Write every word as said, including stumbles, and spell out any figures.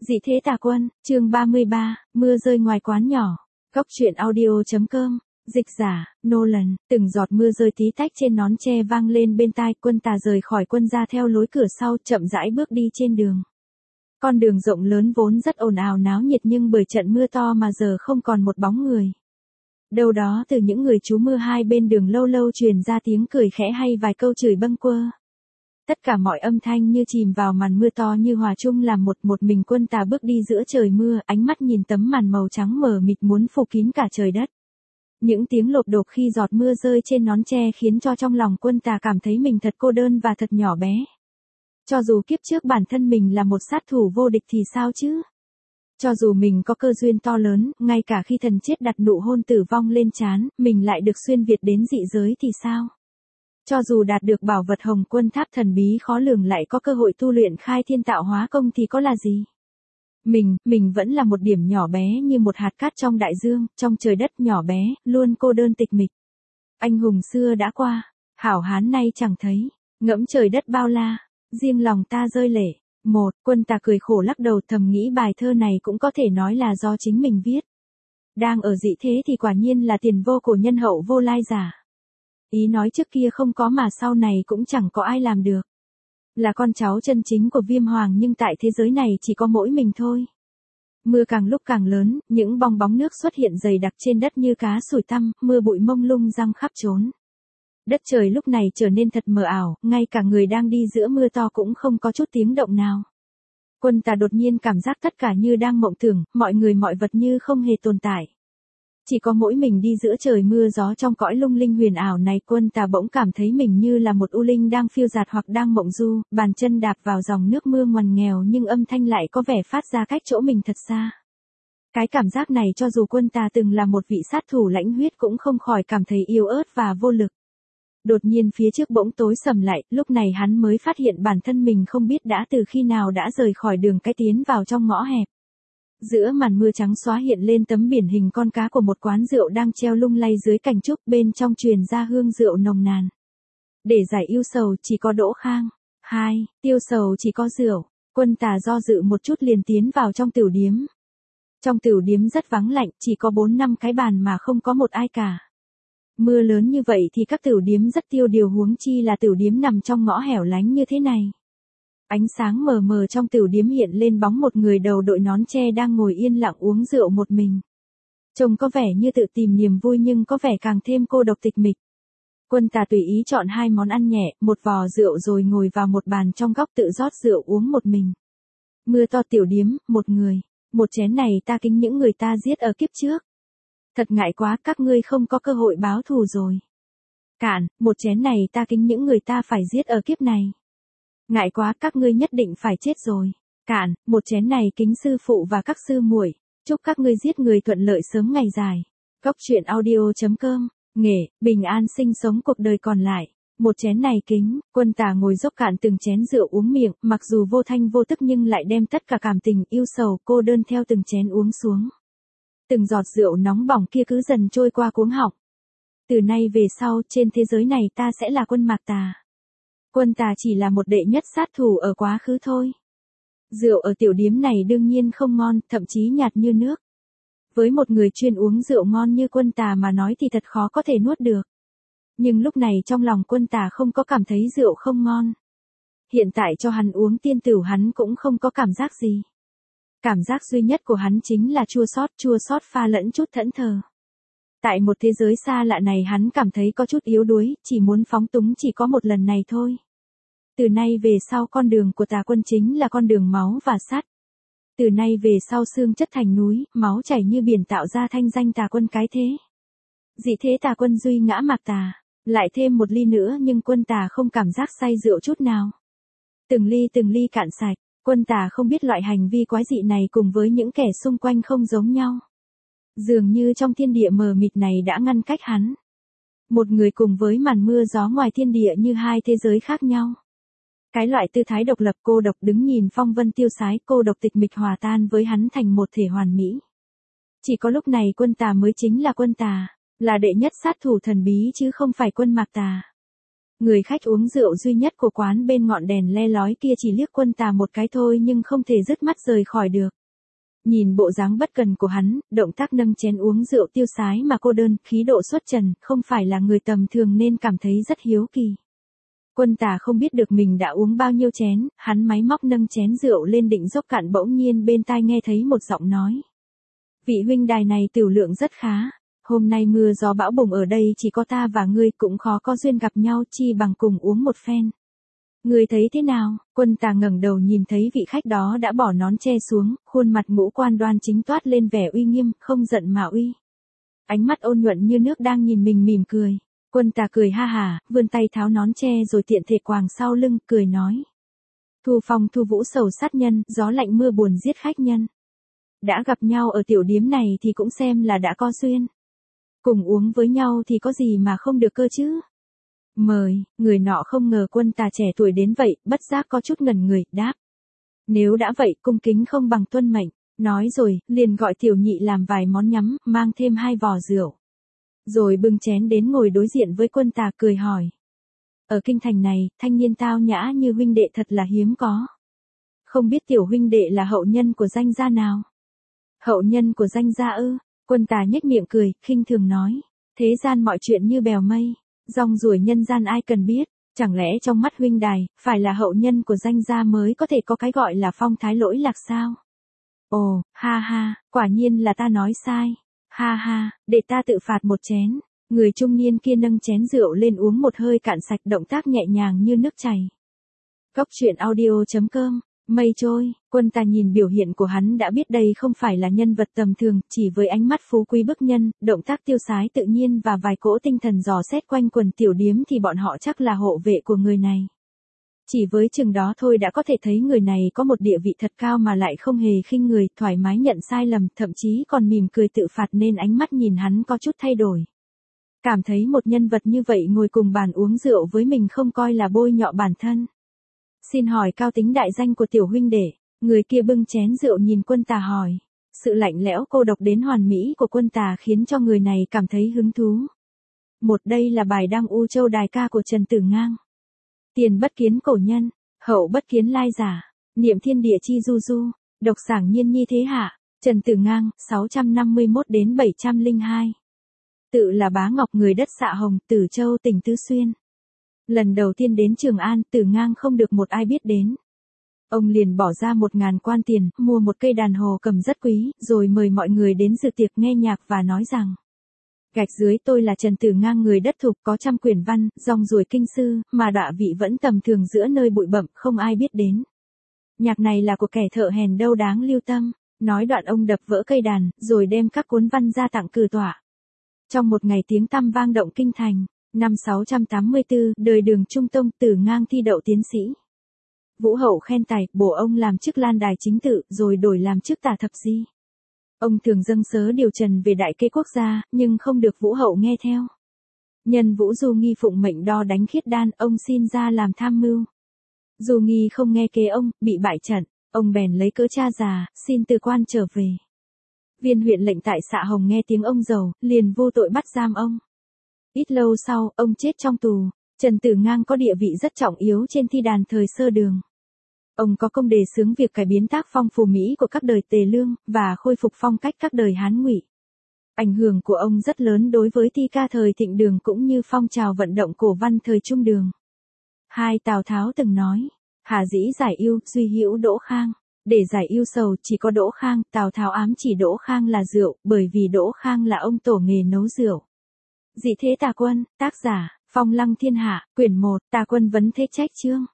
Dị thế tà quân, chương ba mươi ba, mưa rơi ngoài quán nhỏ. Góc truyện audio.com, dịch giả, Nolan, từng giọt mưa rơi tí tách trên nón tre vang lên bên tai. Quân Tà rời khỏi quân ra theo lối cửa sau, chậm rãi bước đi trên đường. Con đường rộng lớn vốn rất ồn ào náo nhiệt, nhưng bởi trận mưa to mà giờ không còn một bóng người. Đâu đó từ những người trú mưa hai bên đường lâu lâu truyền ra tiếng cười khẽ hay vài câu chửi bâng quơ. Tất cả mọi âm thanh như chìm vào màn mưa to, như hòa chung làm một. Một mình Quân Tà bước đi giữa trời mưa, ánh mắt nhìn tấm màn màu trắng mờ mịt muốn phủ kín cả trời đất. Những tiếng lộp độp khi giọt mưa rơi trên nón tre khiến cho trong lòng Quân Tà cảm thấy mình thật cô đơn và thật nhỏ bé. Cho dù kiếp trước bản thân mình là một sát thủ vô địch thì sao chứ? Cho dù mình có cơ duyên to lớn, ngay cả khi thần chết đặt nụ hôn tử vong lên trán, mình lại được xuyên việt đến dị giới thì sao? Cho dù đạt được bảo vật Hồng Quân Tháp thần bí khó lường, lại có cơ hội tu luyện khai thiên tạo hóa công thì có là gì? Mình, mình vẫn là một điểm nhỏ bé như một hạt cát trong đại dương, trong trời đất nhỏ bé, luôn cô đơn tịch mịch. Anh hùng xưa đã qua, hảo hán nay chẳng thấy, ngẫm trời đất bao la, riêng lòng ta rơi lệ. Một, Quân Tà cười khổ lắc đầu, thầm nghĩ bài thơ này cũng có thể nói là do chính mình viết. Đang ở dị thế thì quả nhiên là tiền vô cổ nhân hậu vô lai giả. Ý nói trước kia không có mà sau này cũng chẳng có ai làm được. Là con cháu chân chính của Viêm Hoàng, nhưng tại thế giới này chỉ có mỗi mình thôi. Mưa càng lúc càng lớn, những bong bóng nước xuất hiện dày đặc trên đất như cá sủi tăm, mưa bụi mông lung răng khắp trốn. Đất trời lúc này trở nên thật mờ ảo, ngay cả người đang đi giữa mưa to cũng không có chút tiếng động nào. Quân Tà đột nhiên cảm giác tất cả như đang mộng tưởng, mọi người mọi vật như không hề tồn tại. Chỉ có mỗi mình đi giữa trời mưa gió trong cõi lung linh huyền ảo này. Quân Tà bỗng cảm thấy mình như là một u linh đang phiêu dạt hoặc đang mộng du, bàn chân đạp vào dòng nước mưa ngoằn nghèo nhưng âm thanh lại có vẻ phát ra cách chỗ mình thật xa. Cái cảm giác này cho dù Quân Tà từng là một vị sát thủ lãnh huyết cũng không khỏi cảm thấy yếu ớt và vô lực. Đột nhiên phía trước bỗng tối sầm lại, lúc này hắn mới phát hiện bản thân mình không biết đã từ khi nào đã rời khỏi đường cái tiến vào trong ngõ hẹp. Giữa màn mưa trắng xóa hiện lên tấm biển hình con cá của một quán rượu đang treo lung lay dưới cành trúc, bên trong truyền ra hương rượu nồng nàn. Để giải ưu sầu chỉ có Đỗ Khang. Hai, tiêu sầu chỉ có rượu. Quân Tà do dự một chút liền tiến vào trong tửu điếm. Trong tửu điếm rất vắng lạnh, chỉ có bốn năm cái bàn mà không có một ai cả. Mưa lớn như vậy thì các tửu điếm rất tiêu điều, huống chi là tửu điếm nằm trong ngõ hẻo lánh như thế này. Ánh sáng mờ mờ trong tửu điếm hiện lên bóng một người đầu đội nón tre đang ngồi yên lặng uống rượu một mình. Trông có vẻ như tự tìm niềm vui nhưng có vẻ càng thêm cô độc tịch mịch. Quân Tà tùy ý chọn hai món ăn nhẹ, một vò rượu rồi ngồi vào một bàn trong góc tự rót rượu uống một mình. Mưa to tiểu điếm, một người, một chén này ta kính những người ta giết ở kiếp trước. Thật ngại quá, các ngươi không có cơ hội báo thù rồi. Cạn, một chén này ta kính những người ta phải giết ở kiếp này. Ngại quá, các ngươi nhất định phải chết rồi. Cạn, một chén này kính sư phụ và các sư muội. Chúc các ngươi giết người thuận lợi sớm ngày dài. Góc truyện audio.com, nghệ, bình an sinh sống cuộc đời còn lại. Một chén này kính. Quân Tà ngồi dốc cạn từng chén rượu uống miệng, mặc dù vô thanh vô tức nhưng lại đem tất cả cảm tình yêu sầu cô đơn theo từng chén uống xuống. Từng giọt rượu nóng bỏng kia cứ dần trôi qua cuống họng. Từ nay về sau, trên thế giới này ta sẽ là Quân Mạc Tà. Quân Tà chỉ là một đệ nhất sát thủ ở quá khứ thôi. Rượu ở tiểu điếm này đương nhiên không ngon, thậm chí nhạt như nước. Với một người chuyên uống rượu ngon như Quân Tà mà nói thì thật khó có thể nuốt được. Nhưng lúc này trong lòng Quân Tà không có cảm thấy rượu không ngon. Hiện tại cho hắn uống tiên tửu hắn cũng không có cảm giác gì. Cảm giác duy nhất của hắn chính là chua xót, chua xót pha lẫn chút thẫn thờ. Tại một thế giới xa lạ này hắn cảm thấy có chút yếu đuối, chỉ muốn phóng túng chỉ có một lần này thôi. Từ nay về sau con đường của Tà Quân chính là con đường máu và sắt. Từ nay về sau xương chất thành núi, máu chảy như biển tạo ra thanh danh Tà Quân cái thế. Dị thế Tà Quân duy ngã Mạc Tà. Lại thêm một ly nữa nhưng Quân Tà không cảm giác say rượu chút nào. Từng ly từng ly cạn sạch. Quân Tà không biết loại hành vi quái dị này cùng với những kẻ xung quanh không giống nhau. Dường như trong thiên địa mờ mịt này đã ngăn cách hắn. Một người cùng với màn mưa gió ngoài thiên địa như hai thế giới khác nhau. Cái loại tư thái độc lập cô độc đứng nhìn phong vân tiêu sái, cô độc tịch mịch hòa tan với hắn thành một thể hoàn mỹ. Chỉ có lúc này Quân Tà mới chính là Quân Tà, là đệ nhất sát thủ thần bí chứ không phải Quân Mạc Tà. Người khách uống rượu duy nhất của quán bên ngọn đèn le lói kia chỉ liếc Quân Tà một cái thôi nhưng không thể dứt mắt rời khỏi được. Nhìn bộ dáng bất cần của hắn, động tác nâng chén uống rượu tiêu sái mà cô đơn, khí độ xuất trần, không phải là người tầm thường nên cảm thấy rất hiếu kỳ. Quân Tà không biết được mình đã uống bao nhiêu chén, hắn máy móc nâng chén rượu lên định dốc cạn, bỗng nhiên bên tai nghe thấy một giọng nói. Vị huynh đài này tiểu lượng rất khá, hôm nay mưa gió bão bùng ở đây chỉ có ta và ngươi, cũng khó có duyên gặp nhau, chi bằng cùng uống một phen. Ngươi thấy thế nào? Quân Tà ngẩng đầu nhìn thấy vị khách đó đã bỏ nón che xuống, khuôn mặt ngũ quan đoan chính toát lên vẻ uy nghiêm, không giận mà uy. Ánh mắt ôn nhuận như nước đang nhìn mình mỉm cười. Quân Tà cười ha hả, vươn tay tháo nón che rồi tiện thể quàng sau lưng, cười nói. Thu phong thu vũ sầu sát nhân, gió lạnh mưa buồn giết khách nhân. Đã gặp nhau ở tiểu điếm này thì cũng xem là đã có duyên. Cùng uống với nhau thì có gì mà không được cơ chứ? Mời, người nọ không ngờ Quân Tà trẻ tuổi đến vậy, bất giác có chút ngẩn người, đáp. Nếu đã vậy, cung kính không bằng tuân mệnh. Nói rồi, liền gọi tiểu nhị làm vài món nhắm, mang thêm hai vò rượu. Rồi bưng chén đến ngồi đối diện với Quân Tà, cười hỏi. Ở kinh thành này, thanh niên tao nhã như huynh đệ thật là hiếm có. Không biết tiểu huynh đệ là hậu nhân của danh gia nào? Hậu nhân của danh gia ư? Quân Tà nhếch miệng cười, khinh thường nói. Thế gian mọi chuyện như bèo mây, rong ruổi nhân gian ai cần biết. Chẳng lẽ trong mắt huynh đài, phải là hậu nhân của danh gia mới có thể có cái gọi là phong thái lỗi lạc sao? Ồ, ha ha, quả nhiên là ta nói sai. Ha ha, để ta tự phạt một chén. Người trung niên kia nâng chén rượu lên uống một hơi cạn sạch, động tác nhẹ nhàng như nước chảy. Cốc truyện audio chấm com. Mây trôi, Quân Tà nhìn biểu hiện của hắn đã biết đây không phải là nhân vật tầm thường, chỉ với ánh mắt phú quý bức nhân, động tác tiêu sái tự nhiên và vài cỗ tinh thần dò xét quanh quần tiểu điếm thì bọn họ chắc là hộ vệ của người này. Chỉ với chừng đó thôi đã có thể thấy người này có một địa vị thật cao mà lại không hề khinh người, thoải mái nhận sai lầm, thậm chí còn mỉm cười tự phạt nên ánh mắt nhìn hắn có chút thay đổi. Cảm thấy một nhân vật như vậy ngồi cùng bàn uống rượu với mình không coi là bôi nhọ bản thân. Xin hỏi cao tính đại danh của tiểu huynh đệ. Người kia bưng chén rượu nhìn Quân Tà hỏi. Sự lạnh lẽo cô độc đến hoàn mỹ của Quân Tà khiến cho người này cảm thấy hứng thú. Một đây là bài đăng U Châu đài ca của Trần Tử Ngang. Tiền bất kiến cổ nhân, hậu bất kiến lai giả, niệm thiên địa chi du du, độc sảng nhiên nhi thế hạ. Trần Tử Ngang, sáu trăm năm mươi mốt đến bảy trăm lẻ hai. Tự là Bá Ngọc người đất Xạ Hồng, Tử Châu tỉnh Tứ Xuyên. Lần đầu tiên đến Trường An, Tử Ngang không được một ai biết đến. Ông liền bỏ ra một ngàn quan tiền, mua một cây đàn hồ cầm rất quý, rồi mời mọi người đến dự tiệc nghe nhạc và nói rằng. Gạch dưới tôi là Trần Tử Ngang người đất Thục, có trăm quyển văn, rong ruổi kinh sư, mà đọa vị vẫn tầm thường giữa nơi bụi bặm, không ai biết đến. Nhạc này là của kẻ thợ hèn đâu đáng lưu tâm. Nói đoạn ông đập vỡ cây đàn, rồi đem các cuốn văn ra tặng cử tọa. Trong một ngày tiếng tăm vang động kinh thành. Năm sáu trăm tám mươi tư, đời Đường Trung Tông, Tử Ngang thi đậu tiến sĩ. Vũ hậu khen tài, bổ ông làm chức Lan Đài chính tự, rồi đổi làm chức Tả Thập Di. Ông thường dâng sớ điều trần về đại kế quốc gia, nhưng không được Vũ hậu nghe theo. Nhân Vũ Du Nghi phụng mệnh đo đánh khiết đan, ông xin ra làm tham mưu. Du Nghi không nghe kế ông, bị bại trận, ông bèn lấy cớ cha già, xin từ quan trở về. Viên huyện lệnh tại Xạ Hồng nghe tiếng ông giàu, liền vô tội bắt giam ông. Ít lâu sau, ông chết trong tù. Trần Tử Ngang có địa vị rất trọng yếu trên thi đàn thời sơ Đường. Ông có công đề xướng việc cải biến tác phong phù mỹ của các đời Tề Lương, và khôi phục phong cách các đời Hán Ngụy. Ảnh hưởng của ông rất lớn đối với thi ca thời Thịnh Đường cũng như phong trào vận động cổ văn thời Trung Đường. Hai Tào Tháo từng nói, hà dĩ giải ưu, duy hữu Đỗ Khang. Để giải ưu sầu chỉ có Đỗ Khang, Tào Tháo ám chỉ Đỗ Khang là rượu, bởi vì Đỗ Khang là ông tổ nghề nấu rượu. Dị thế Tà Quân, tác giả, Phong Lăng Thiên Hạ, quyển một, Tà Quân vấn thế trách chương.